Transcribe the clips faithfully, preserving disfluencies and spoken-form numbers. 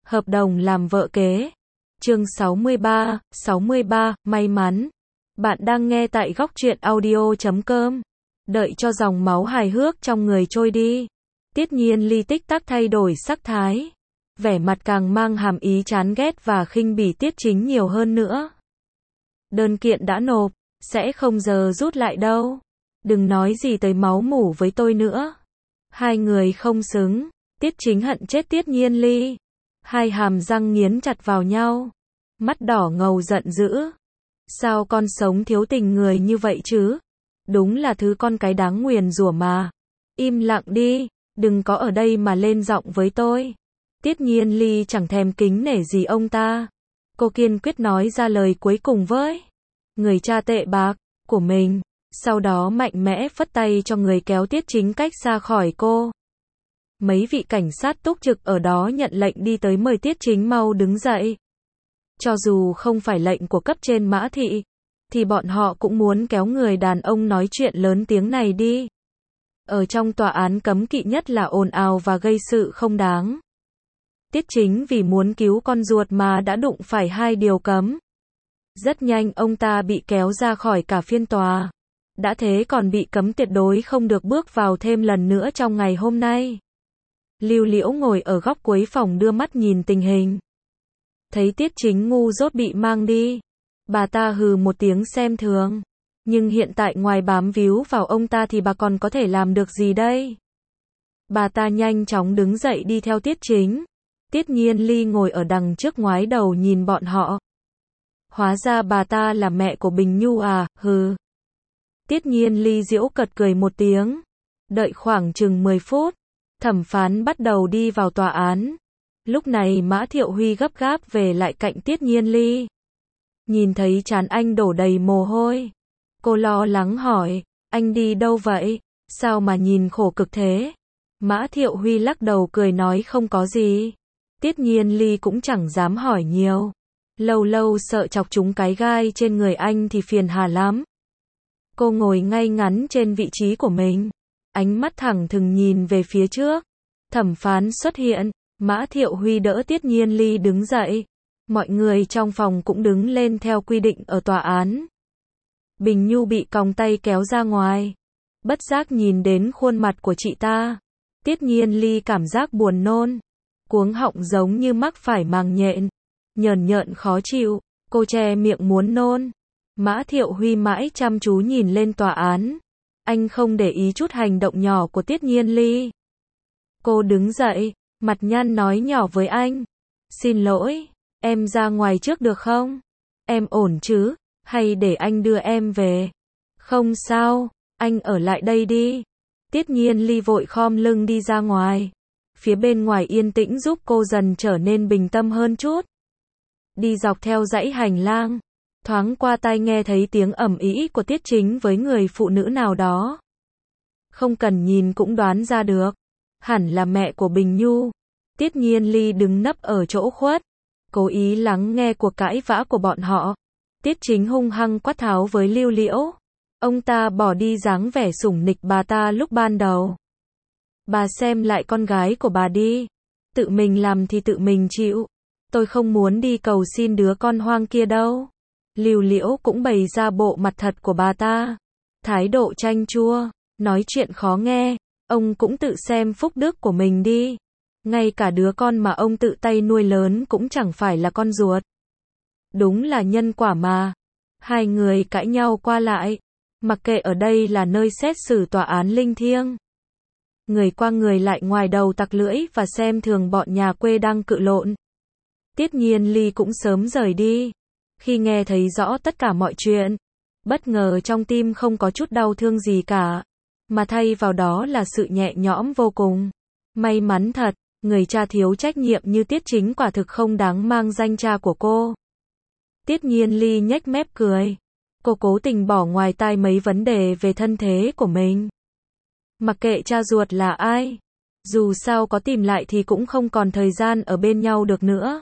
Hợp đồng làm vợ kế. Chương sáu mươi ba, sáu mươi ba, may mắn. Bạn đang nghe tại góc truyện audio chấm com. Đợi cho dòng máu hài hước trong người trôi đi. Tiết Nhiên Ly tích tắc thay đổi sắc thái. Vẻ mặt càng mang hàm ý chán ghét và khinh bỉ Tiết Chính nhiều hơn nữa. Đơn kiện đã nộp, sẽ không giờ rút lại đâu. Đừng nói gì tới máu mủ với tôi nữa. Hai người không xứng. Tiết Chính hận chết Tiết Nhiên Ly. Hai hàm răng nghiến chặt vào nhau. Mắt đỏ ngầu giận dữ. Sao con sống thiếu tình người như vậy chứ? Đúng là thứ con cái đáng nguyền rủa mà. Im lặng đi, đừng có ở đây mà lên giọng với tôi. Tiết Nhiên Ly chẳng thèm kính nể gì ông ta. Cô kiên quyết nói ra lời cuối cùng với người cha tệ bạc của mình. Sau đó mạnh mẽ phất tay cho người kéo Tiết Chính cách xa khỏi cô. Mấy vị cảnh sát túc trực ở đó nhận lệnh đi tới mời Tiết Chính mau đứng dậy. Cho dù không phải lệnh của cấp trên Mã Thị, thì bọn họ cũng muốn kéo người đàn ông nói chuyện lớn tiếng này đi. Ở trong tòa án cấm kỵ nhất là ồn ào và gây sự không đáng. Tiết Chính vì muốn cứu con ruột mà đã đụng phải hai điều cấm. Rất nhanh ông ta bị kéo ra khỏi cả phiên tòa. Đã thế còn bị cấm tuyệt đối không được bước vào thêm lần nữa trong ngày hôm nay. Lưu Liễu ngồi ở góc cuối phòng đưa mắt nhìn tình hình. Thấy Tiết Chính ngu dốt bị mang đi. Bà ta hừ một tiếng xem thường. Nhưng hiện tại ngoài bám víu vào ông ta thì bà còn có thể làm được gì đây? Bà ta nhanh chóng đứng dậy đi theo Tiết Chính. Tiết Nhiên Ly ngồi ở đằng trước ngoái đầu nhìn bọn họ. Hóa ra bà ta là mẹ của Bình Nhu à, hừ. Tiết Nhiên Ly giễu cợt cười một tiếng. Đợi khoảng chừng mười phút. Thẩm phán bắt đầu đi vào tòa án. Lúc này Mã Thiệu Huy gấp gáp về lại cạnh Tiết Nhiên Ly. Nhìn thấy trán anh đổ đầy mồ hôi. Cô lo lắng hỏi, anh đi đâu vậy? Sao mà nhìn khổ cực thế? Mã Thiệu Huy lắc đầu cười nói không có gì. Tiết Nhiên Ly cũng chẳng dám hỏi nhiều. Lâu lâu sợ chọc chúng cái gai trên người anh thì phiền hà lắm. Cô ngồi ngay ngắn trên vị trí của mình. Ánh mắt thẳng thừng nhìn về phía trước. Thẩm phán xuất hiện. Mã Thiệu Huy đỡ Tiết Nhiên Ly đứng dậy. Mọi người trong phòng cũng đứng lên theo quy định ở tòa án. Bình Nhu bị còng tay kéo ra ngoài. Bất giác nhìn đến khuôn mặt của chị ta. Tiết Nhiên Ly cảm giác buồn nôn. Cuống họng giống như mắc phải màng nhện. Nhờn nhợn khó chịu. Cô che miệng muốn nôn. Mã Thiệu Huy mãi chăm chú nhìn lên tòa án. Anh không để ý chút hành động nhỏ của Tiết Nhiên Ly. Cô đứng dậy. Mặt nhăn nói nhỏ với anh. Xin lỗi, em ra ngoài trước được không? Em ổn chứ? Hay để anh đưa em về? Không sao, anh ở lại đây đi. Tiết Nhiên Ly vội khom lưng đi ra ngoài. Phía bên ngoài yên tĩnh giúp cô dần trở nên bình tâm hơn chút. Đi dọc theo dãy hành lang. Thoáng qua tai nghe thấy tiếng ầm ĩ của Tiết Chính với người phụ nữ nào đó. Không cần nhìn cũng đoán ra được. Hẳn là mẹ của Bình Nhu. Tiết Nhiên Ly đứng nấp ở chỗ khuất. Cố ý lắng nghe cuộc cãi vã của bọn họ. Tiết Chính hung hăng quát tháo với Lưu Liễu. Ông ta bỏ đi dáng vẻ sủng nịch bà ta lúc ban đầu. Bà xem lại con gái của bà đi. Tự mình làm thì tự mình chịu. Tôi không muốn đi cầu xin đứa con hoang kia đâu. Lưu Liễu cũng bày ra bộ mặt thật của bà ta. Thái độ chanh chua. Nói chuyện khó nghe. Ông cũng tự xem phúc đức của mình đi. Ngay cả đứa con mà ông tự tay nuôi lớn cũng chẳng phải là con ruột. Đúng là nhân quả mà. Hai người cãi nhau qua lại. Mặc kệ ở đây là nơi xét xử tòa án linh thiêng. Người qua người lại ngoài đầu tặc lưỡi và xem thường bọn nhà quê đang cự lộn. Tiết Nhiên Ly cũng sớm rời đi. Khi nghe thấy rõ tất cả mọi chuyện. Bất ngờ trong tim không có chút đau thương gì cả. Mà thay vào đó là sự nhẹ nhõm vô cùng. May mắn thật. Người cha thiếu trách nhiệm như Tiết Chính quả thực không đáng mang danh cha của cô. Tiết Nhiên Ly nhếch mép cười. Cô cố tình bỏ ngoài tai mấy vấn đề về thân thế của mình. Mặc kệ cha ruột là ai. Dù sao có tìm lại thì cũng không còn thời gian ở bên nhau được nữa.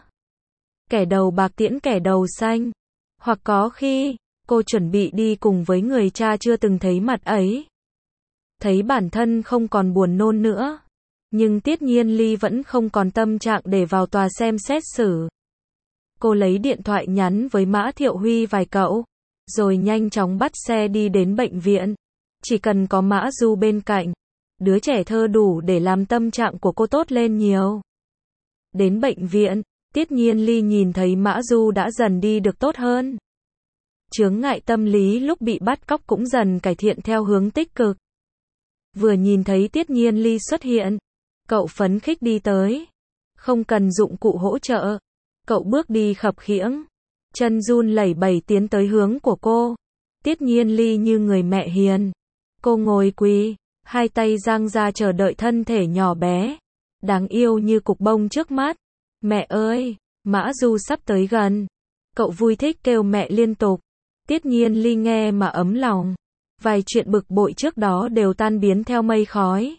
Kẻ đầu bạc tiễn kẻ đầu xanh. Hoặc có khi, cô chuẩn bị đi cùng với người cha chưa từng thấy mặt ấy. Thấy bản thân không còn buồn nôn nữa. Nhưng Tiết Nhiên Ly vẫn không còn tâm trạng để vào tòa xem xét xử. Cô lấy điện thoại nhắn với Mã Thiệu Huy vài câu, rồi nhanh chóng bắt xe đi đến bệnh viện. Chỉ cần có Mã Du bên cạnh, đứa trẻ thơ đủ để làm tâm trạng của cô tốt lên nhiều. Đến bệnh viện, Tiết Nhiên Ly nhìn thấy Mã Du đã dần đi được tốt hơn. Chướng ngại tâm lý lúc bị bắt cóc cũng dần cải thiện theo hướng tích cực. Vừa nhìn thấy Tiết Nhiên Ly xuất hiện, cậu phấn khích đi tới. Không cần dụng cụ hỗ trợ. Cậu bước đi khập khiễng, chân run lẩy bẩy tiến tới hướng của cô. Tiết Nhiên Ly như người mẹ hiền. Cô ngồi quỳ, hai tay dang ra chờ đợi thân thể nhỏ bé, đáng yêu như cục bông trước mắt. Mẹ ơi, Mã Du sắp tới gần. Cậu vui thích kêu mẹ liên tục. Tiết Nhiên Ly nghe mà ấm lòng. Vài chuyện bực bội trước đó đều tan biến theo mây khói.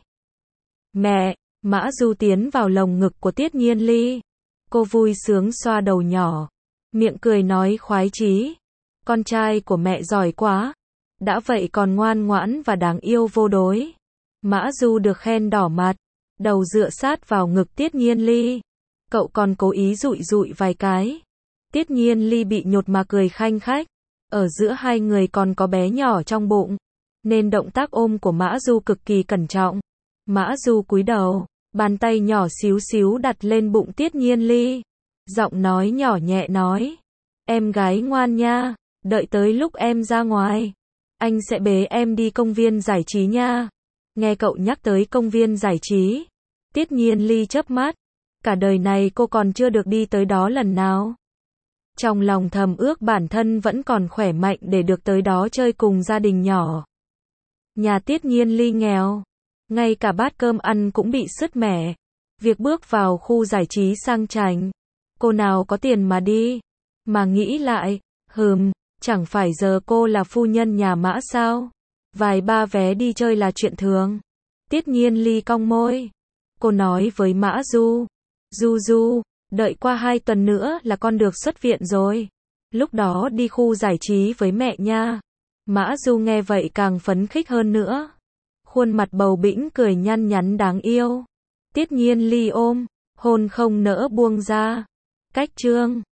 Mẹ, Mã Du tiến vào lồng ngực của Tiết Nhiên Ly. Cô vui sướng xoa đầu nhỏ, miệng cười nói khoái chí. Con trai của mẹ giỏi quá. Đã vậy còn ngoan ngoãn và đáng yêu vô đối. Mã Du được khen đỏ mặt, đầu dựa sát vào ngực Tiết Nhiên Ly. Cậu còn cố ý dụi dụi vài cái. Tiết Nhiên Ly bị nhột mà cười khanh khách. Ở giữa hai người còn có bé nhỏ trong bụng, nên động tác ôm của Mã Du cực kỳ cẩn trọng. Mã Du cúi đầu, bàn tay nhỏ xíu xíu đặt lên bụng Tiết Nhiên Ly. Giọng nói nhỏ nhẹ nói. Em gái ngoan nha, đợi tới lúc em ra ngoài, anh sẽ bế em đi công viên giải trí nha. Nghe cậu nhắc tới công viên giải trí, Tiết Nhiên Ly chớp mắt. Cả đời này cô còn chưa được đi tới đó lần nào. Trong lòng thầm ước bản thân vẫn còn khỏe mạnh để được tới đó chơi cùng gia đình nhỏ. Nhà Tiết Nhiên Ly nghèo, ngay cả bát cơm ăn cũng bị sứt mẻ. Việc bước vào khu giải trí sang chảnh, cô nào có tiền mà đi. Mà nghĩ lại, hừm, chẳng phải giờ cô là phu nhân nhà Mã sao? Vài ba vé đi chơi là chuyện thường. Tiết Nhiên Ly cong môi. Cô nói với Mã Du. Du Du, đợi qua hai tuần nữa là con được xuất viện rồi. Lúc đó đi khu giải trí với mẹ nha. Mã Du nghe vậy càng phấn khích hơn nữa. Khuôn mặt bầu bĩnh cười nhăn nhắn đáng yêu. Tiết Nhiên Ly ôm, hôn không nỡ buông ra. Cách chương